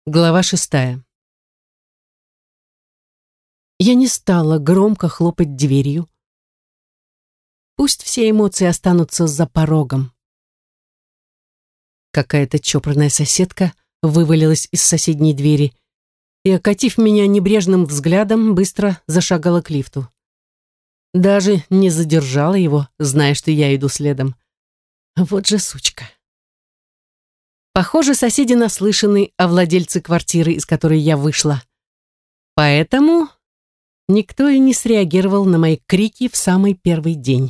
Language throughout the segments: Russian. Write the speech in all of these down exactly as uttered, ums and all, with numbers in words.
Глава шестая. Я не стала громко хлопать дверью. Пусть все эмоции останутся за порогом. Какая-то чопорная соседка вывалилась из соседней двери и, окатив меня небрежным взглядом, быстро зашагала к лифту. Даже не задержала его, зная, что я иду следом. Вот же сучка. Похоже, соседи наслышаны о владельце квартиры, из которой я вышла. Поэтому никто и не среагировал на мои крики в самый первый день.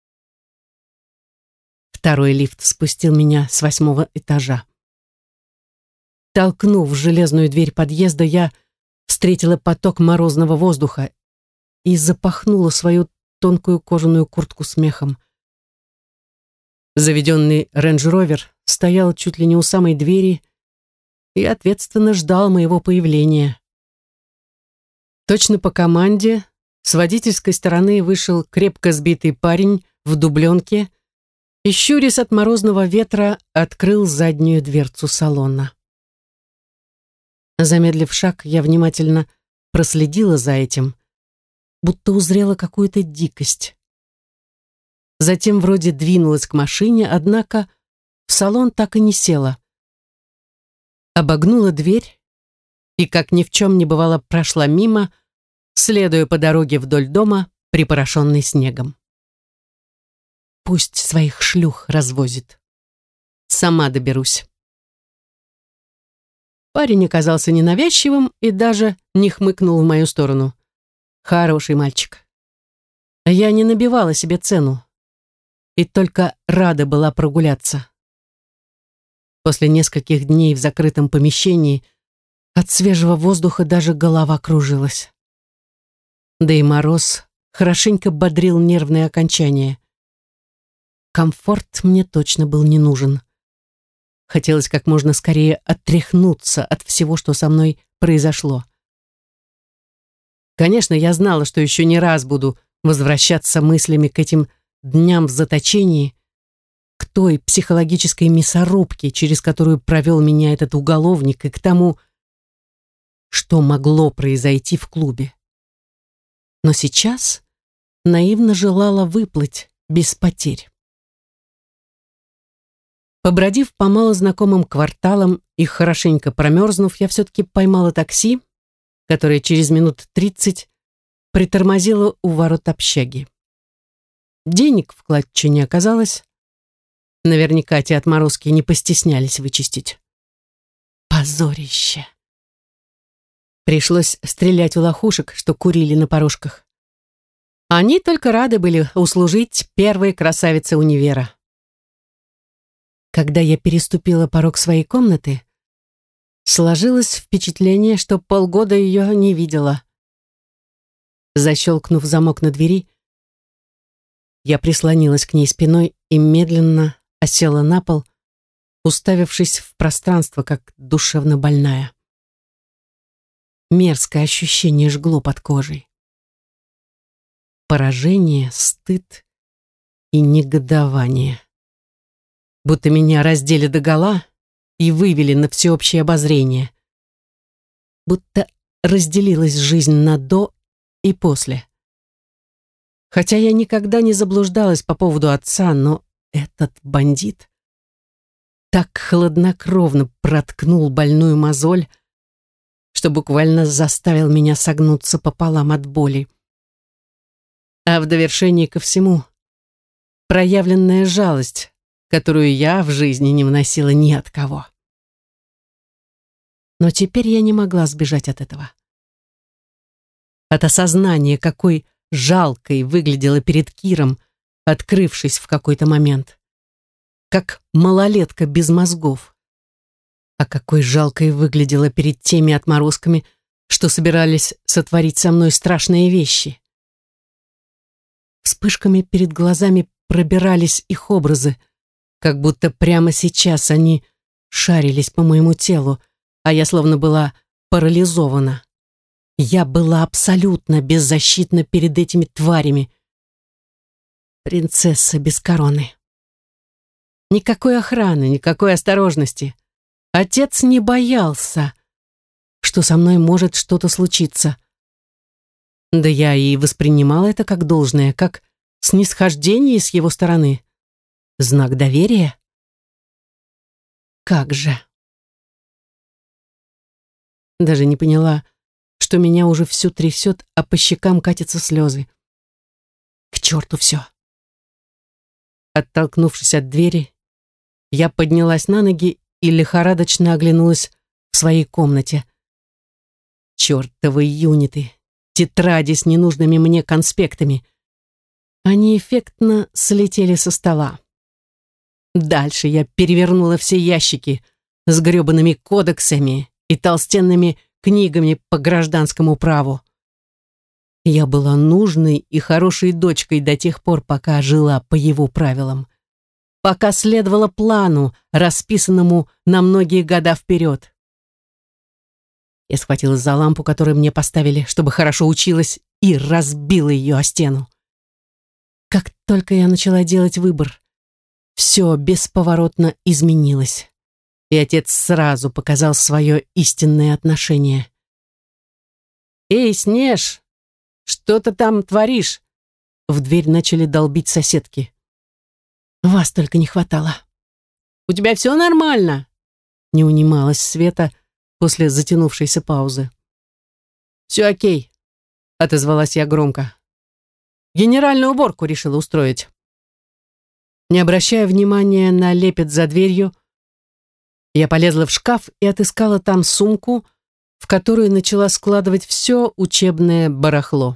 Второй лифт спустил меня с восьмого этажа. Толкнув железную дверь подъезда, я встретила поток морозного воздуха и запахнула свою тонкую кожаную куртку смехом. Заведенный рейндж-ровер стоял чуть ли не у самой двери и ответственно ждал моего появления. Точно по команде с водительской стороны вышел крепко сбитый парень в дубленке и, щурясь от морозного ветра, открыл заднюю дверцу салона. Замедлив шаг, я внимательно проследила за этим, будто узрела какую-то дикость. Затем вроде двинулась к машине, однако в салон так и не села. Обогнула дверь и, как ни в чем не бывало, прошла мимо, следуя по дороге вдоль дома, припорошенной снегом. Пусть своих шлюх развозит. Сама доберусь. Парень оказался ненавязчивым и даже не хмыкнул в мою сторону. Хороший мальчик. Я не набивала себе цену и только рада была прогуляться. После нескольких дней в закрытом помещении от свежего воздуха даже голова кружилась. Да и мороз хорошенько бодрил нервные окончания. Комфорт мне точно был не нужен. Хотелось как можно скорее отряхнуться от всего, что со мной произошло. Конечно, я знала, что еще не раз буду возвращаться мыслями к этим дням в заточении, к той психологической мясорубке, через которую провел меня этот уголовник, и к тому, что могло произойти в клубе. Но сейчас наивно желала выплыть без потерь. Побродив по малознакомым кварталам и хорошенько промерзнув, я все-таки поймала такси, которое через минут тридцать притормозило у ворот общаги. Денег в клатче не оказалось. Наверняка те отморозки не постеснялись вычистить. Позорище. Пришлось стрелять у лохушек, что курили на порожках. Они только рады были услужить первой красавице универа. Когда я переступила порог своей комнаты, сложилось впечатление, что полгода ее не видела. Защелкнув замок на двери, я прислонилась к ней спиной и медленно осела на пол, уставившись в пространство, как душевно больная. Мерзкое ощущение жгло под кожей. Поражение, стыд и негодование. Будто меня раздели догола и вывели на всеобщее обозрение. Будто разделилась жизнь на до и после. Хотя я никогда не заблуждалась по поводу отца, но этот бандит так хладнокровно проткнул больную мозоль, что буквально заставил меня согнуться пополам от боли. А в довершение ко всему проявленная жалость, которую я в жизни не вносила ни от кого. Но теперь я не могла сбежать от этого. От осознания, какой жалкой выглядела перед Киром, открывшись в какой-то момент. Как малолетка без мозгов. А какой жалкой выглядела перед теми отморозками, что собирались сотворить со мной страшные вещи. Вспышками перед глазами пробирались их образы, как будто прямо сейчас они шарились по моему телу, а я словно была парализована. Я была абсолютно беззащитна перед этими тварями. Принцесса без короны. Никакой охраны, никакой осторожности. Отец не боялся, что со мной может что-то случиться. Да я и воспринимала это как должное, как снисхождение с его стороны. Знак доверия. Как же. Даже не поняла, что меня уже всю трясет, а по щекам катятся слезы. К черту все. Оттолкнувшись от двери, я поднялась на ноги и лихорадочно оглянулась в своей комнате. Чертовы юниты, тетради с ненужными мне конспектами. Они эффектно слетели со стола. Дальше я перевернула все ящики с гребаными кодексами и толстенными книгами по гражданскому праву. Я была нужной и хорошей дочкой до тех пор, пока жила по его правилам, пока следовала плану, расписанному на многие года вперед. Я схватилась за лампу, которую мне поставили, чтобы хорошо училась, и разбила ее о стену. Как только я начала делать выбор, все бесповоротно изменилось, и отец сразу показал свое истинное отношение. «Эй, Снеж, что ты там творишь?» В дверь начали долбить соседки. «Вас только не хватало». «У тебя все нормально?» Не унималась Света после затянувшейся паузы. «Все окей», — отозвалась я громко. «Генеральную уборку решила устроить». Не обращая внимания на лепет за дверью, я полезла в шкаф и отыскала там сумку, в которую начала складывать все учебное барахло.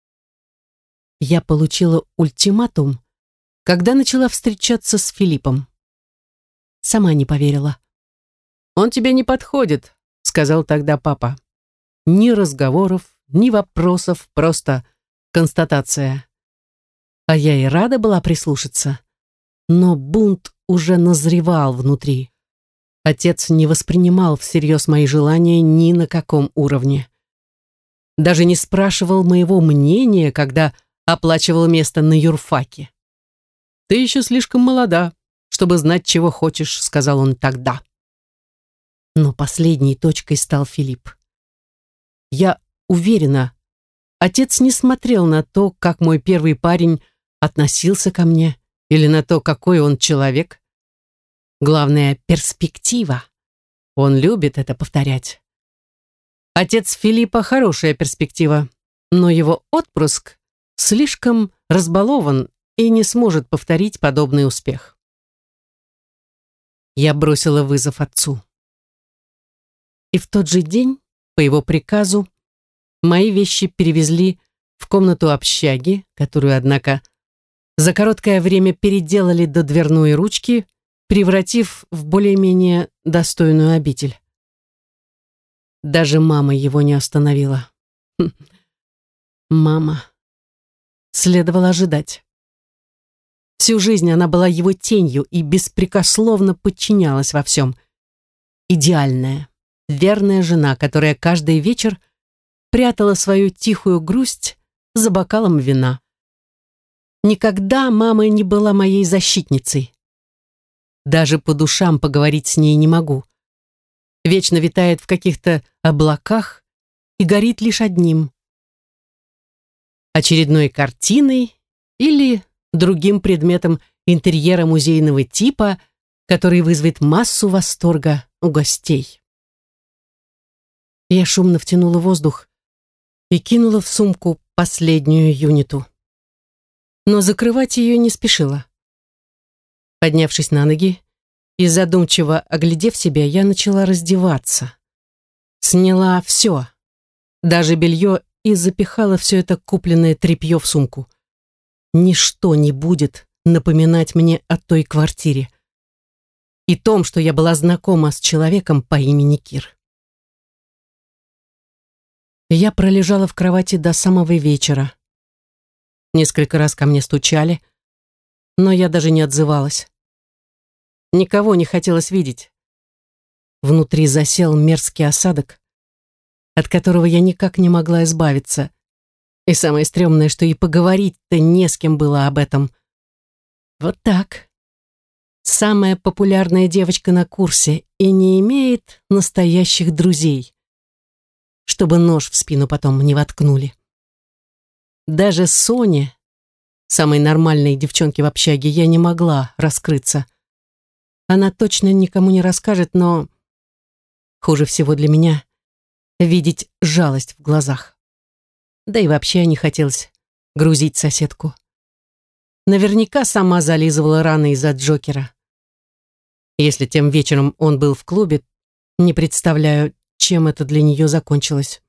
Я получила ультиматум, когда начала встречаться с Филиппом. Сама не поверила. «Он тебе не подходит», — сказал тогда папа. Ни разговоров, ни вопросов, просто констатация. А я и рада была прислушаться. Но бунт уже назревал внутри. Отец не воспринимал всерьез мои желания ни на каком уровне. Даже не спрашивал моего мнения, когда оплачивал место на юрфаке. «Ты еще слишком молода, чтобы знать, чего хочешь», — сказал он тогда. Но последней точкой стал Филипп. Я уверена, отец не смотрел на то, как мой первый парень относился ко мне, или на то, какой он человек. Главное — перспектива. Он любит это повторять. Отец Филиппа — хорошая перспектива, но его отпрыск слишком разбалован и не сможет повторить подобный успех. Я бросила вызов отцу. И в тот же день, по его приказу, мои вещи перевезли в комнату общаги, которую, однако, за короткое время переделали до дверной ручки, превратив в более-менее достойную обитель. Даже мама его не остановила. Хм. Мама. Следовало ожидать. Всю жизнь она была его тенью и беспрекословно подчинялась во всем. Идеальная, верная жена, которая каждый вечер прятала свою тихую грусть за бокалом вина. Никогда мама не была моей защитницей. Даже по душам поговорить с ней не могу. Вечно витает в каких-то облаках и горит лишь одним. Очередной картиной или другим предметом интерьера музейного типа, который вызовет массу восторга у гостей. Я шумно втянула воздух и кинула в сумку последнюю юниту. Но закрывать ее не спешила. Поднявшись на ноги и задумчиво оглядев себя, я начала раздеваться. Сняла все, даже белье, и запихала все это купленное тряпье в сумку. Ничто не будет напоминать мне о той квартире и том, что я была знакома с человеком по имени Кир. Я пролежала в кровати до самого вечера. Несколько раз ко мне стучали, но я даже не отзывалась. Никого не хотелось видеть. Внутри засел мерзкий осадок, от которого я никак не могла избавиться. И самое стрёмное, что и поговорить-то не с кем было об этом. Вот так. Самая популярная девочка на курсе и не имеет настоящих друзей. чтобы нож в спину потом не воткнули. Даже Соне, самой нормальной девчонке в общаге, я не могла раскрыться. Она точно никому не расскажет, но хуже всего для меня видеть жалость в глазах. Да и вообще не хотелось грузить соседку. Наверняка сама зализывала раны из-за Джокера. Если тем вечером он был в клубе, не представляю, чем это для нее закончилось.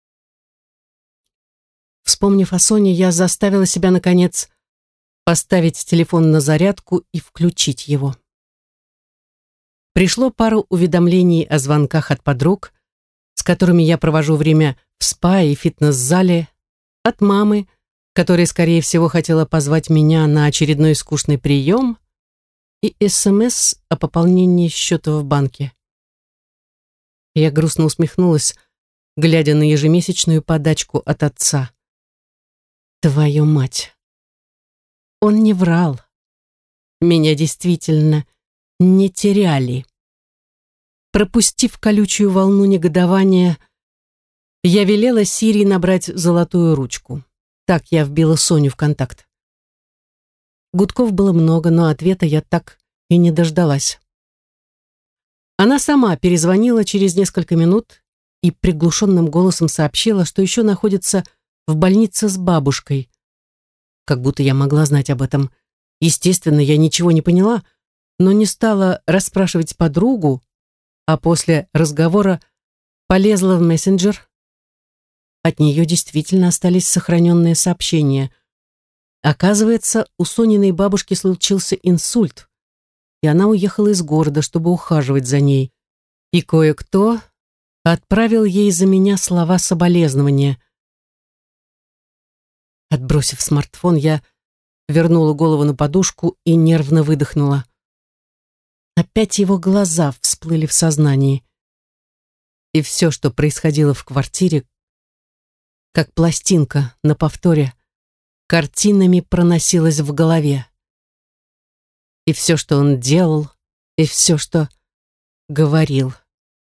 Вспомнив о Соне, я заставила себя, наконец, поставить телефон на зарядку и включить его. Пришло пару уведомлений о звонках от подруг, с которыми я провожу время в спа и фитнес-зале, от мамы, которая, скорее всего, хотела позвать меня на очередной скучный прием, и СМС о пополнении счета в банке. Я грустно усмехнулась, глядя на ежемесячную подачку от отца. Твою мать! Он не врал. Меня действительно не теряли. Пропустив колючую волну негодования, я велела Сири набрать золотую ручку. Так я вбила Соню в контакт. Гудков было много, но ответа я так и не дождалась. Она сама перезвонила через несколько минут и приглушенным голосом сообщила, что еще находится в больнице с бабушкой. Как будто я могла знать об этом. Естественно, я ничего не поняла, но не стала расспрашивать подругу, а после разговора полезла в мессенджер. От нее действительно остались сохраненные сообщения. Оказывается, у Сониной бабушки случился инсульт, и она уехала из города, чтобы ухаживать за ней. И кое-кто отправил ей за меня слова соболезнования. Отбросив смартфон, я вернула голову на подушку и нервно выдохнула. Опять его глаза всплыли в сознании. И все, что происходило в квартире, как пластинка на повторе, картинами проносилось в голове. И все, что он делал, и все, что говорил.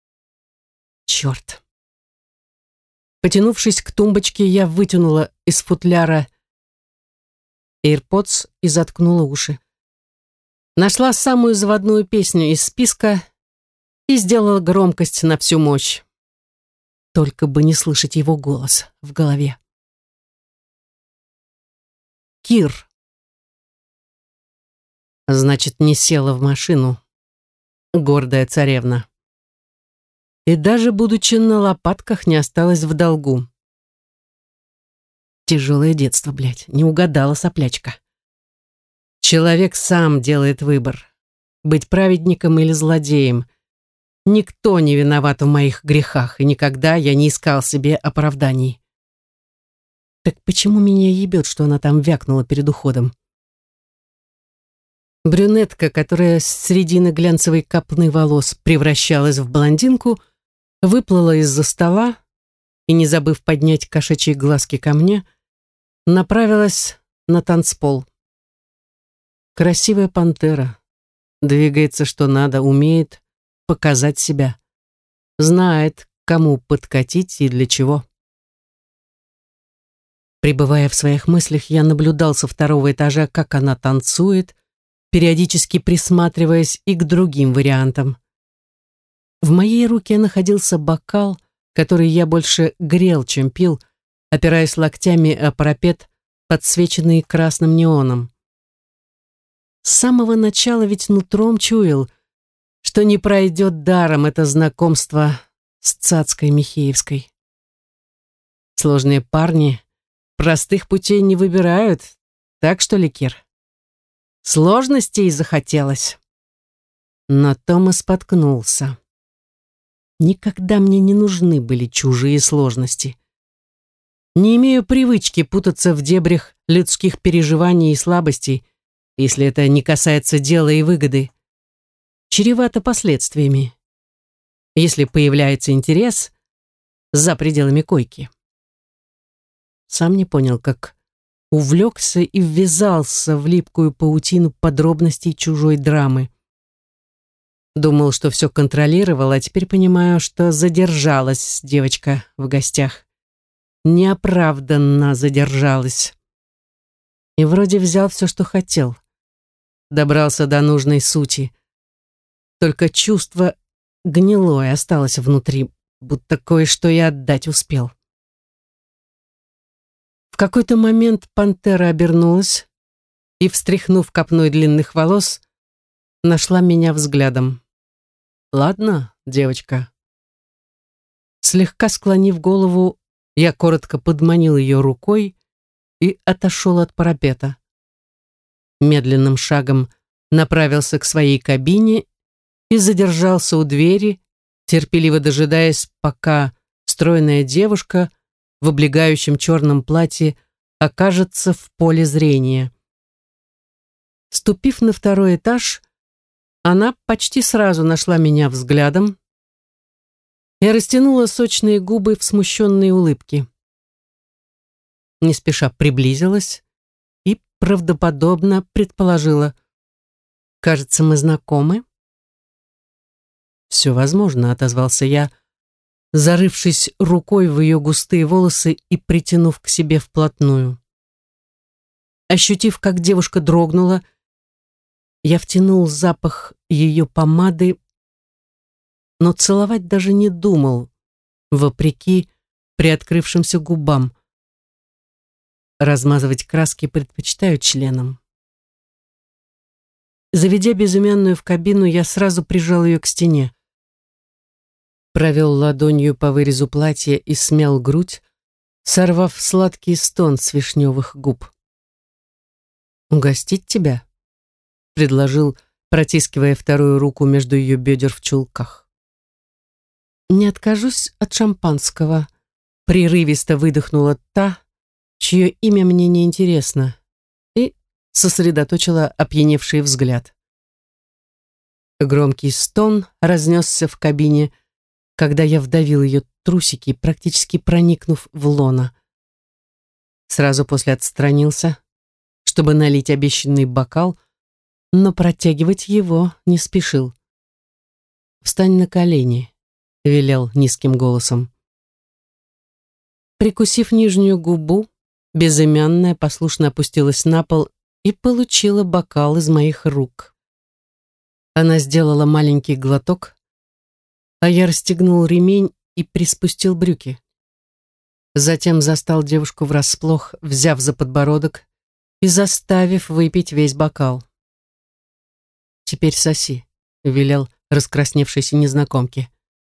Черт. Потянувшись к тумбочке, я вытянула из футляра AirPods и заткнула уши. Нашла самую заводную песню из списка и сделала громкость на всю мощь. Только бы не слышать его голос в голове. Кир. Значит, не села в машину, гордая царевна. И даже будучи на лопатках, не осталась в долгу. Тяжелое детство, блядь, не угадала соплячка. Человек сам делает выбор, быть праведником или злодеем. Никто не виноват в моих грехах, и никогда я не искал себе оправданий. Так почему меня ебет, что она там вякнула перед уходом? Брюнетка, которая с середины глянцевой копны волос превращалась в блондинку, выплыла из-за стола и, не забыв поднять кошачьи глазки ко мне, направилась на танцпол. Красивая пантера, двигается что надо, умеет показать себя, знает, кому подкатить и для чего. Пребывая в своих мыслях, я наблюдал со второго этажа, как она танцует, периодически присматриваясь и к другим вариантам. В моей руке находился бокал, который я больше грел, чем пил, опираясь локтями о парапет, подсвеченный красным неоном. С самого начала ведь нутром чуял, что не пройдет даром это знакомство с цацкой Михеевской. Сложные парни простых путей не выбирают, так что ли, Кир? Сложностей захотелось. Но Том и споткнулся. Никогда мне не нужны были чужие сложности. Не имею привычки путаться в дебрях людских переживаний и слабостей, если это не касается дела и выгоды. Чревато последствиями. Если появляется интерес за пределами койки. Сам не понял, как увлекся и ввязался в липкую паутину подробностей чужой драмы. Думал, что все контролировал, а теперь понимаю, что задержалась девочка в гостях. Неоправданно задержалась. И вроде взял все, что хотел. Добрался до нужной сути. Только чувство гнилое осталось внутри, будто кое-что и отдать успел. В какой-то момент пантера обернулась и, встряхнув копной длинных волос, нашла меня взглядом. «Ладно, девочка». Слегка склонив голову, я коротко подманил ее рукой и отошел от парапета. Медленным шагом направился к своей кабине и задержался у двери, терпеливо дожидаясь, пока стройная девушка в облегающем черном платье окажется в поле зрения. Ступив на второй этаж, она почти сразу нашла меня взглядом и растянула сочные губы в смущенной улыбке. Не спеша приблизилась и правдоподобно предположила: «Кажется, мы знакомы?» «Все возможно», — отозвался я, зарывшись рукой в ее густые волосы и притянув к себе вплотную. Ощутив, как девушка дрогнула, я втянул запах ее помады, но целовать даже не думал, вопреки приоткрывшимся губам. Размазывать краски предпочитаю членом. Заведя безымянную в кабину, я сразу прижал ее к стене. Провел ладонью по вырезу платья и смял грудь, сорвав сладкий стон с вишневых губ. «Угостить тебя?» — предложил, протискивая вторую руку между ее бедер в чулках. «Не откажусь от шампанского», — прерывисто выдохнула та, чье имя мне не интересно, и сосредоточила опьяневший взгляд. Громкий стон разнесся в кабине, когда я вдавил ее трусики, практически проникнув в лоно. Сразу после отстранился, чтобы налить обещанный бокал, но протягивать его не спешил. «Встань на колени», — велел низким голосом. Прикусив нижнюю губу, безымянная послушно опустилась на пол и получила бокал из моих рук. Она сделала маленький глоток, а я расстегнул ремень и приспустил брюки. Затем застал девушку врасплох, взяв за подбородок и заставив выпить весь бокал. «Теперь соси», — велел раскрасневшейся незнакомке.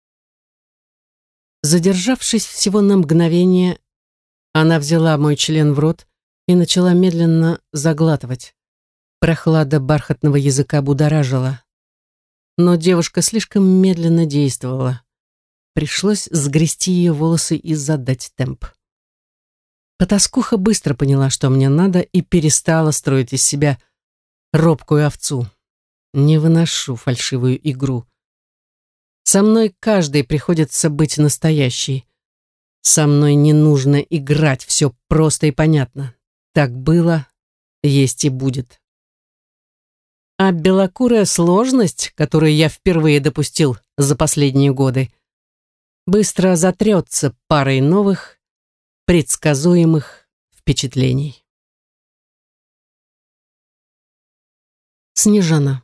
Задержавшись всего на мгновение, она взяла мой член в рот и начала медленно заглатывать. Прохлада бархатного языка будоражила. Но девушка слишком медленно действовала. Пришлось сгрести ее волосы и задать темп. Потаскуха быстро поняла, что мне надо, и перестала строить из себя робкую овцу. Не выношу фальшивую игру. Со мной каждой приходится быть настоящей. Со мной не нужно играть, все просто и понятно. Так было, есть и будет. А белокурая сложность, которую я впервые допустил за последние годы, быстро затрется парой новых, предсказуемых впечатлений. Снежана.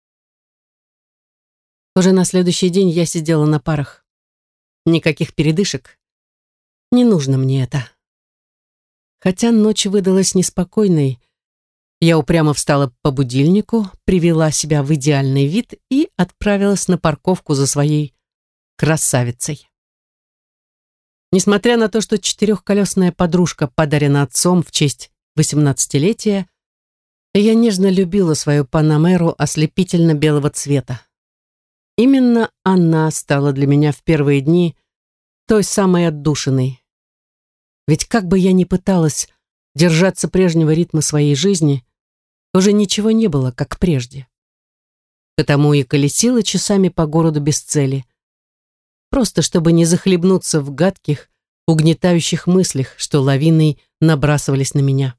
Уже на следующий день я сидела на парах. Никаких передышек. Не нужно мне это. Хотя ночь выдалась неспокойной, я упрямо встала по будильнику, привела себя в идеальный вид и отправилась на парковку за своей красавицей. Несмотря на то, что четырехколесная подружка подарена отцом в честь восемнадцатилетия, я нежно любила свою панамеру ослепительно-белого цвета. Именно она стала для меня в первые дни той самой отдушиной. Ведь как бы я ни пыталась держаться прежнего ритма своей жизни, уже ничего не было, как прежде. Потому и колесила часами по городу без цели. Просто чтобы не захлебнуться в гадких, угнетающих мыслях, что лавиной набрасывались на меня.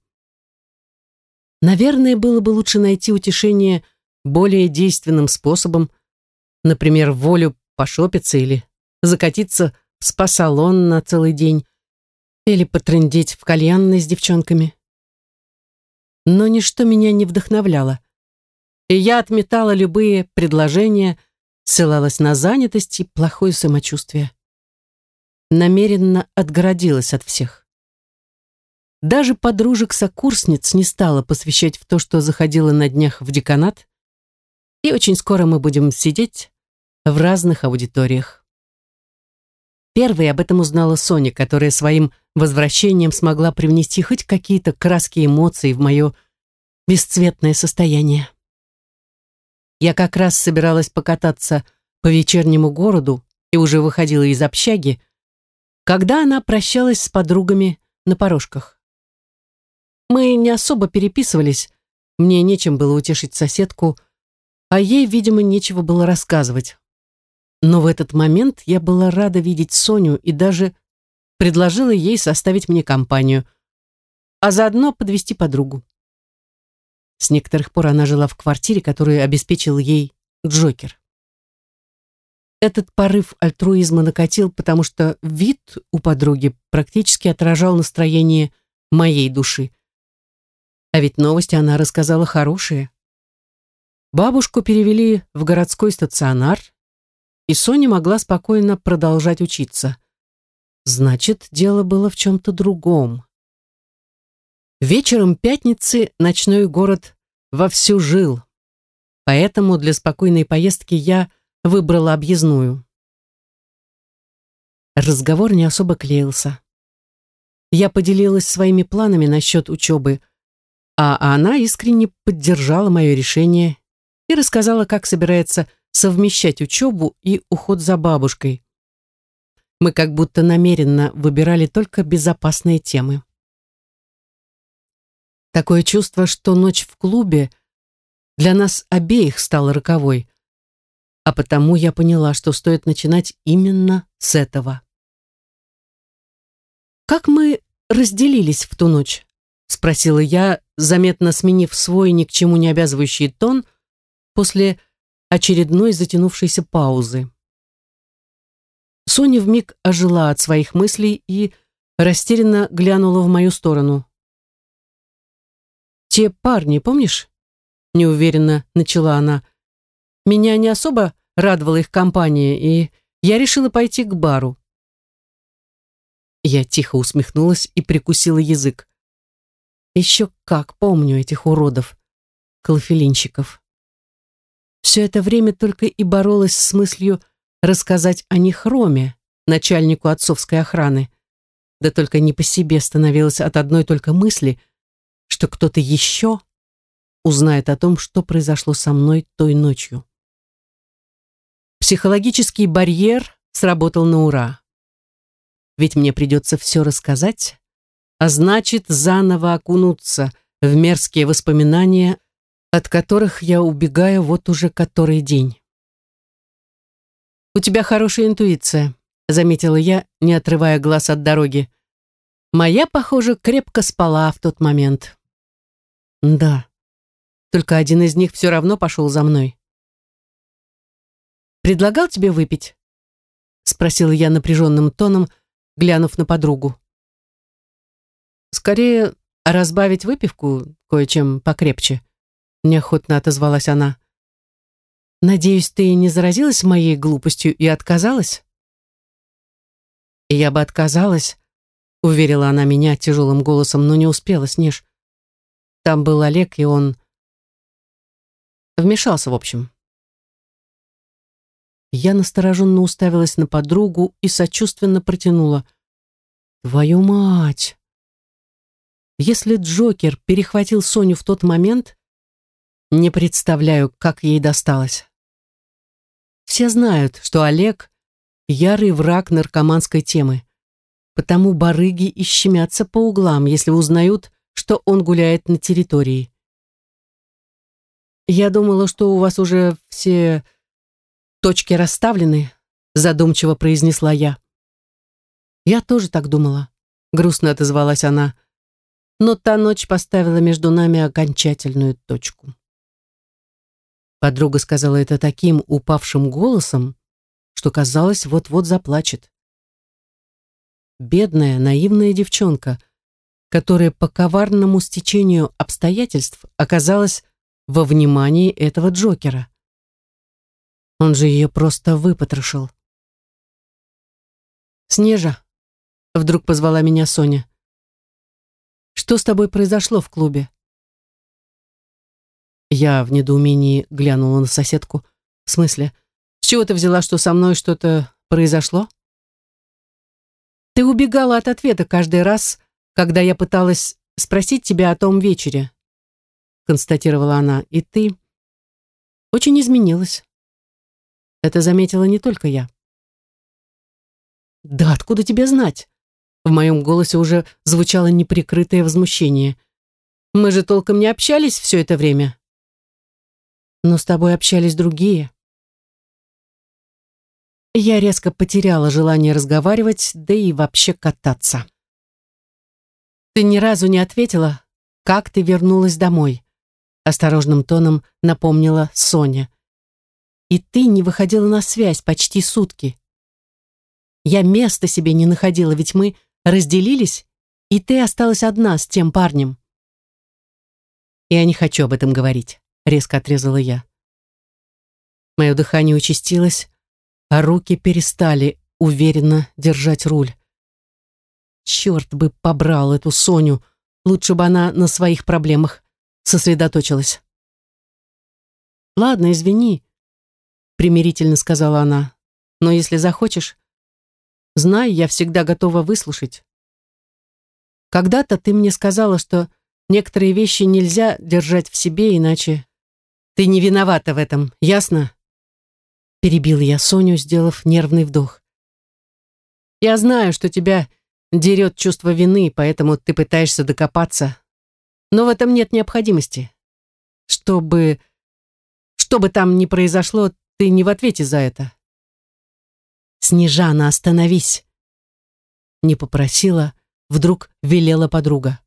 Наверное, было бы лучше найти утешение более действенным способом, например, волю пошопиться или закатиться в спа-салон на целый день, или потрындеть в кальянной с девчонками. Но ничто меня не вдохновляло, и я отметала любые предложения, ссылалась на занятость и плохое самочувствие. Намеренно отгородилась от всех. Даже подружек-сокурсниц не стала посвящать в то, что заходила на днях в деканат, и очень скоро мы будем сидеть в разных аудиториях. Первой об этом узнала Соня, которая своим возвращением смогла привнести хоть какие-то краски и эмоций в мое бесцветное состояние. Я как раз собиралась покататься по вечернему городу и уже выходила из общаги, когда она прощалась с подругами на порожках. Мы не особо переписывались, мне нечем было утешить соседку, а ей, видимо, нечего было рассказывать. Но в этот момент я была рада видеть Соню и даже предложила ей составить мне компанию, а заодно подвести подругу. С некоторых пор она жила в квартире, которую обеспечил ей Джокер. Этот порыв альтруизма накатил, потому что вид у подруги практически отражал настроение моей души. А ведь новости она рассказала хорошие. Бабушку перевели в городской стационар, и Соня могла спокойно продолжать учиться. Значит, дело было в чем-то другом. Вечером пятницы ночной город вовсю жил, поэтому для спокойной поездки я выбрала объездную. Разговор не особо клеился. Я поделилась своими планами насчет учебы, а она искренне поддержала мое решение и рассказала, как собирается совмещать учебу и уход за бабушкой. Мы как будто намеренно выбирали только безопасные темы. Такое чувство, что ночь в клубе для нас обеих стала роковой, а потому я поняла, что стоит начинать именно с этого. «Как мы разделились в ту ночь?» — спросила я, заметно сменив свой ни к чему не обязывающий тон после очередной затянувшейся паузы. Соня вмиг ожила от своих мыслей и растерянно глянула в мою сторону. «Те парни, помнишь?» — неуверенно начала она. «Меня не особо радовала их компания, и я решила пойти к бару». Я тихо усмехнулась и прикусила язык. Еще как помню этих уродов, клофелинщиков. Все это время только и боролась с мыслью рассказать о них Роме, начальнику отцовской охраны. Да только не по себе становилась от одной только мысли, что кто-то еще узнает о том, что произошло со мной той ночью. Психологический барьер сработал на ура. Ведь мне придется все рассказать, а значит, заново окунуться в мерзкие воспоминания, от которых я убегаю вот уже который день. «У тебя хорошая интуиция», — заметила я, не отрывая глаз от дороги. Моя, похоже, крепко спала в тот момент. Да, только один из них все равно пошел за мной. «Предлагал тебе выпить?» — спросила я напряженным тоном, глянув на подругу. «Скорее разбавить выпивку кое-чем покрепче», — неохотно отозвалась она. «Надеюсь, ты не заразилась моей глупостью и отказалась?» «Я бы отказалась», — уверила она меня тяжелым голосом, но не успела, Снеж. Там был Олег, и он вмешался, в общем. Я настороженно уставилась на подругу и сочувственно протянула. «Твою мать!» Если Джокер перехватил Соню в тот момент, не представляю, как ей досталось. Все знают, что Олег — ярый враг наркоманской темы, потому барыги и щемятся по углам, если узнают, что он гуляет на территории. «Я думала, что у вас уже все точки расставлены», задумчиво произнесла я. «Я тоже так думала», грустно отозвалась она, но та ночь поставила между нами окончательную точку. Подруга сказала это таким упавшим голосом, что казалось, вот-вот заплачет. Бедная, наивная девчонка, которая по коварному стечению обстоятельств оказалась во внимании этого Джокера. Он же ее просто выпотрошил. «Снежа», — вдруг позвала меня Соня, — «что с тобой произошло в клубе?» Я в недоумении глянула на соседку. «В смысле? С чего ты взяла, что со мной что-то произошло?» «Ты убегала от ответа каждый раз, когда я пыталась спросить тебя о том вечере», констатировала она, «и ты очень изменилась. Это заметила не только я». «Да откуда тебе знать?» В моем голосе уже звучало неприкрытое возмущение. «Мы же толком не общались все это время». «Но с тобой общались другие». Я резко потеряла желание разговаривать, да и вообще кататься. «Ты ни разу не ответила, как ты вернулась домой», осторожным тоном напомнила Соня. «И ты не выходила на связь почти сутки. Я места себе не находила, ведь мы разделились, и ты осталась одна с тем парнем». «Я не хочу об этом говорить», — резко отрезала я. Мое дыхание участилось, а руки перестали уверенно держать руль. Черт бы побрал эту Соню, лучше бы она на своих проблемах сосредоточилась. «Ладно, извини», — примирительно сказала она, «но если захочешь, знай, я всегда готова выслушать. Когда-то ты мне сказала, что некоторые вещи нельзя держать в себе, иначе ты не виновата в этом, ясно?» Перебила я Соню, сделав нервный вдох. «Я знаю, что тебя дерет чувство вины, поэтому ты пытаешься докопаться. Но в этом нет необходимости. Чтобы... Что бы там ни произошло, ты не в ответе за это». «Снежана, остановись!» Не попросила, вдруг велела подруга.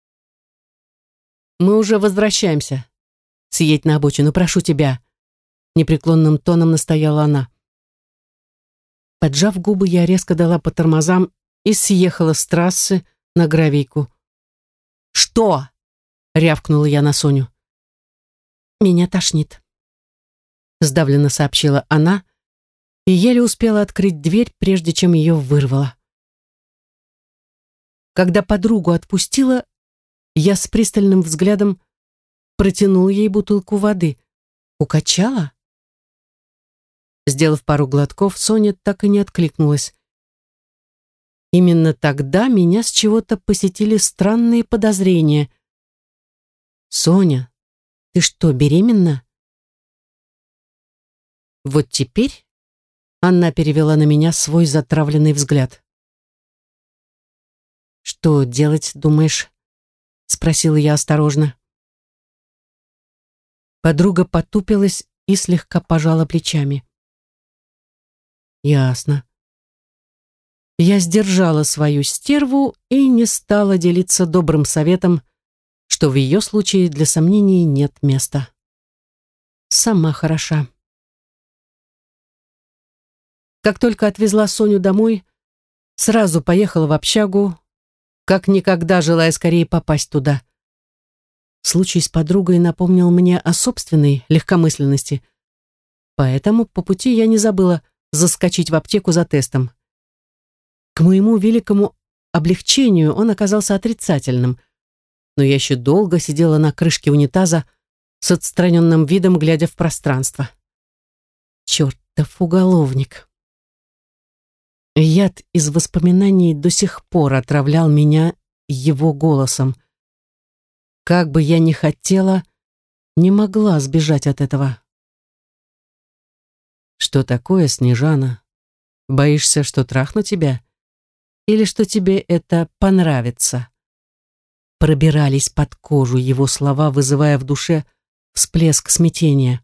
«Мы уже возвращаемся. Съедь на обочину, прошу тебя», непреклонным тоном настояла она. Поджав губы, я резко дала по тормозам и съехала с трассы на гравийку. «Что?» — рявкнула я на Соню. «Меня тошнит», — сдавленно сообщила она, и еле успела открыть дверь, прежде чем ее вырвало. Когда подругу отпустила, я с пристальным взглядом протянула ей бутылку воды. Укачала? Сделав пару глотков, Соня так и не откликнулась. Именно тогда меня с чего-то посетили странные подозрения. «Соня, ты что, беременна?» Вот теперь она перевела на меня свой затравленный взгляд. «Что делать, думаешь?» — спросила я осторожно. Подруга потупилась и слегка пожала плечами. «Ясно». Я сдержала свою стерву и не стала делиться добрым советом, что в ее случае для сомнений нет места. Сама хороша. Как только отвезла Соню домой, сразу поехала в общагу, как никогда желая скорее попасть туда. Случай с подругой напомнил мне о собственной легкомысленности, поэтому по пути я не забыла заскочить в аптеку за тестом. К моему великому облегчению он оказался отрицательным, но я еще долго сидела на крышке унитаза с отстраненным видом, глядя в пространство. Чертов уголовник. Яд из воспоминаний до сих пор отравлял меня его голосом. Как бы я ни хотела, не могла сбежать от этого. «Что такое, Снежана? Боишься, что трахну тебя? Или что тебе это понравится?» Пробирались под кожу его слова, вызывая в душе всплеск смятения.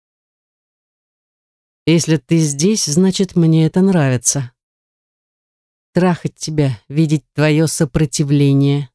«Если ты здесь, значит, мне это нравится. Трахать тебя, видеть твое сопротивление,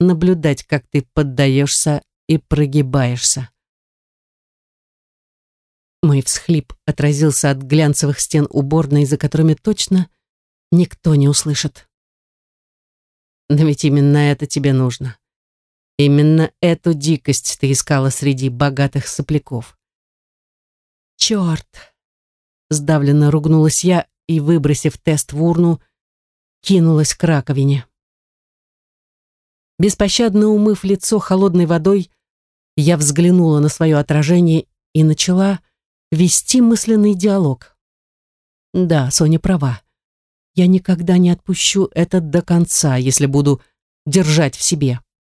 наблюдать, как ты поддаешься и прогибаешься. Мой всхлип отразился от глянцевых стен уборной, за которыми точно никто не услышит. Но ведь именно это тебе нужно. Именно эту дикость ты искала среди богатых сопляков. Черт! Сдавленно ругнулась я и, выбросив тест в урну, кинулась к раковине. Беспощадно умыв лицо холодной водой, я взглянула на свое отражение и начала вести мысленный диалог. Да, Соня права. Я никогда не отпущу это до конца, если буду держать в себе.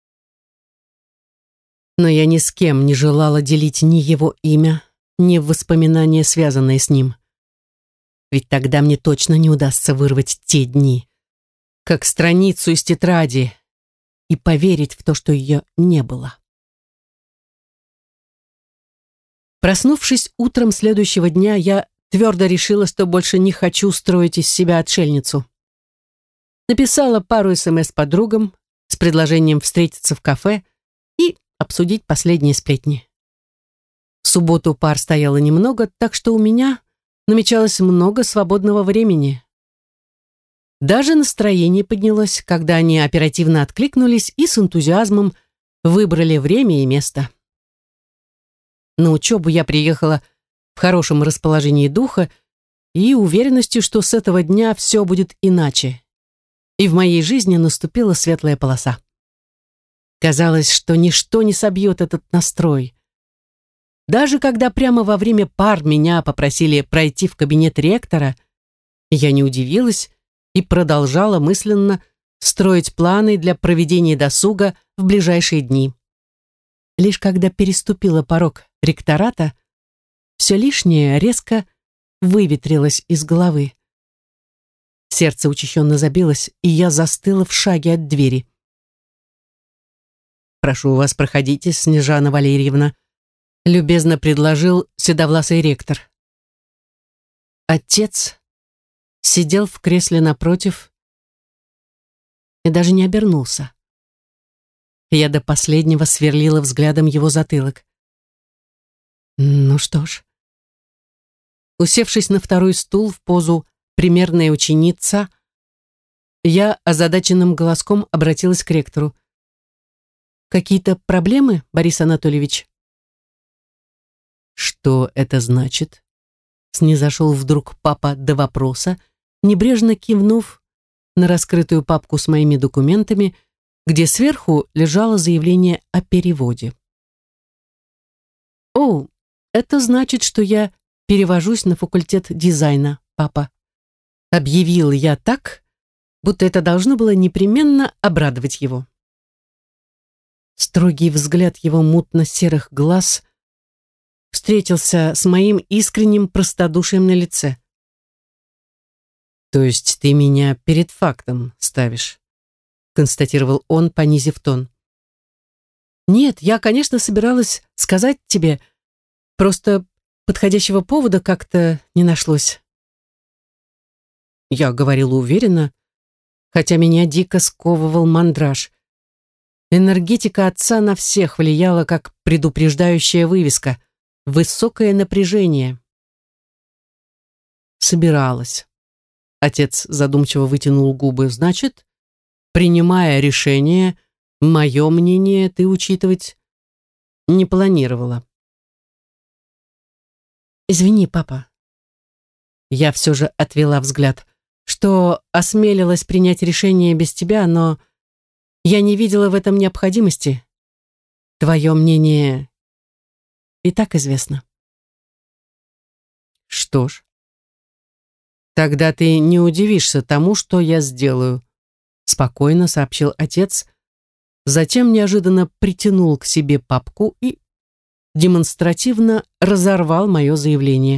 Но я ни с кем не желала делить ни его имя, ни воспоминания, связанные с ним. Ведь тогда мне точно не удастся вырвать те дни, как страницу из тетради, и поверить в то, что ее не было. Проснувшись утром следующего дня, я твердо решила, что больше не хочу строить из себя отшельницу. Написала пару смс подругам с предложением встретиться в кафе и обсудить последние сплетни. В субботу пар стояло немного, так что у меня намечалось много свободного времени. Даже настроение поднялось, когда они оперативно откликнулись и с энтузиазмом выбрали время и место. На учебу я приехала в хорошем расположении духа и уверенностью, что с этого дня все будет иначе. И в моей жизни наступила светлая полоса. Казалось, что ничто не собьет этот настрой. Даже когда прямо во время пар меня попросили пройти в кабинет ректора, я не удивилась и продолжала мысленно строить планы для проведения досуга в ближайшие дни. Лишь когда переступила порог ректората, все лишнее резко выветрилось из головы. Сердце учащенно забилось, и я застыла в шаге от двери. «Прошу вас, проходите, Снежана Валерьевна», любезно предложил седовласый ректор. Отец сидел в кресле напротив и даже не обернулся. Я до последнего сверлила взглядом его затылок. Ну что ж. Усевшись на второй стул в позу «примерная ученица», я озадаченным голоском обратилась к ректору. «Какие-то проблемы, Борис Анатольевич?» «Что это значит?» Снизошел вдруг папа до вопроса, небрежно кивнув на раскрытую папку с моими документами, где сверху лежало заявление о переводе. «О, это значит, что я перевожусь на факультет дизайна, папа», объявил я так, будто это должно было непременно обрадовать его. Строгий взгляд его мутно-серых глаз встретился с моим искренним простодушием на лице. «То есть ты меня перед фактом ставишь?» констатировал он, понизив тон. «Нет, я, конечно, собиралась сказать тебе, просто подходящего повода как-то не нашлось». Я говорила уверенно, хотя меня дико сковывал мандраж. Энергетика отца на всех влияла, как предупреждающая вывеска. Высокое напряжение. Собиралась. Отец задумчиво вытянул губы. Значит, принимая решение, мое мнение ты учитывать не планировала. Извини, папа. Я все же отвела взгляд, что осмелилась принять решение без тебя, но я не видела в этом необходимости. Твое мнение и так известно. Что ж, тогда ты не удивишься тому, что я сделаю, спокойно сообщил отец, затем неожиданно притянул к себе папку и демонстративно разорвал мое заявление.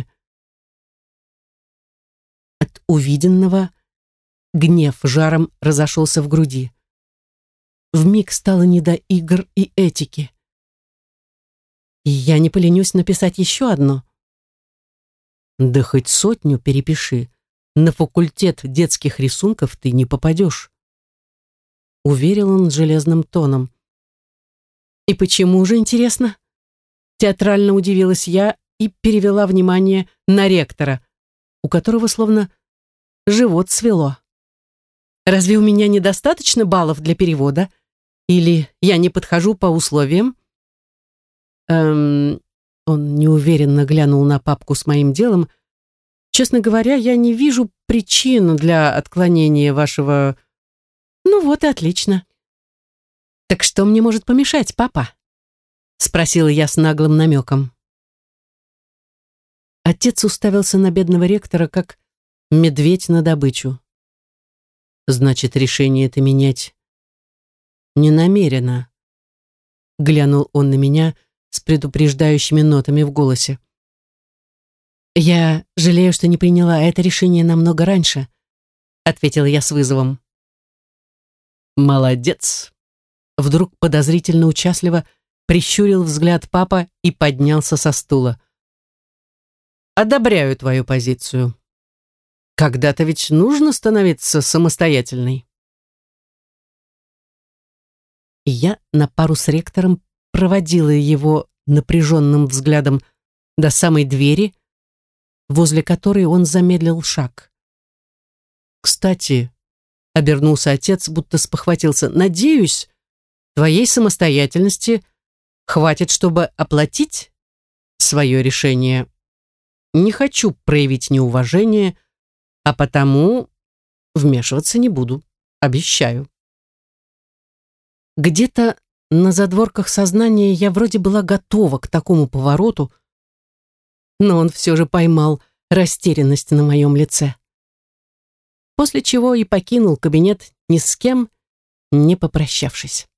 От увиденного гнев жаром разошелся в груди. Вмиг стало не до игр и этики. И я не поленюсь написать еще одно. Да хоть сотню перепиши. На факультет детских рисунков ты не попадешь. Уверил он железным тоном. И почему же, интересно? Театрально удивилась я и перевела внимание на ректора, у которого словно живот свело. Разве у меня недостаточно баллов для перевода? Или я не подхожу по условиям? Эм, он неуверенно глянул на папку с моим делом. Честно говоря, я не вижу причин для отклонения вашего... Ну вот и отлично. Так что мне может помешать, папа? Спросила я с наглым намеком. Отец уставился на бедного ректора, как медведь на добычу. Значит, решение это менять не намерено. Глянул он на меня с предупреждающими нотами в голосе. Я жалею, что не приняла это решение намного раньше, ответила я с вызовом. Молодец. Вдруг подозрительно участливо прищурил взгляд папа и поднялся со стула. Одобряю твою позицию. Когда-то ведь нужно становиться самостоятельной. И я на пару с ректором проводила его напряженным взглядом до самой двери, возле которой он замедлил шаг. Кстати, обернулся отец, будто спохватился, надеюсь, твоей самостоятельности хватит, чтобы оплатить свое решение. Не хочу проявить неуважение, а потому вмешиваться не буду, обещаю. Где-то на задворках сознания я вроде была готова к такому повороту, но он все же поймал растерянность на моем лице. После чего и покинул кабинет ни с кем, не попрощавшись.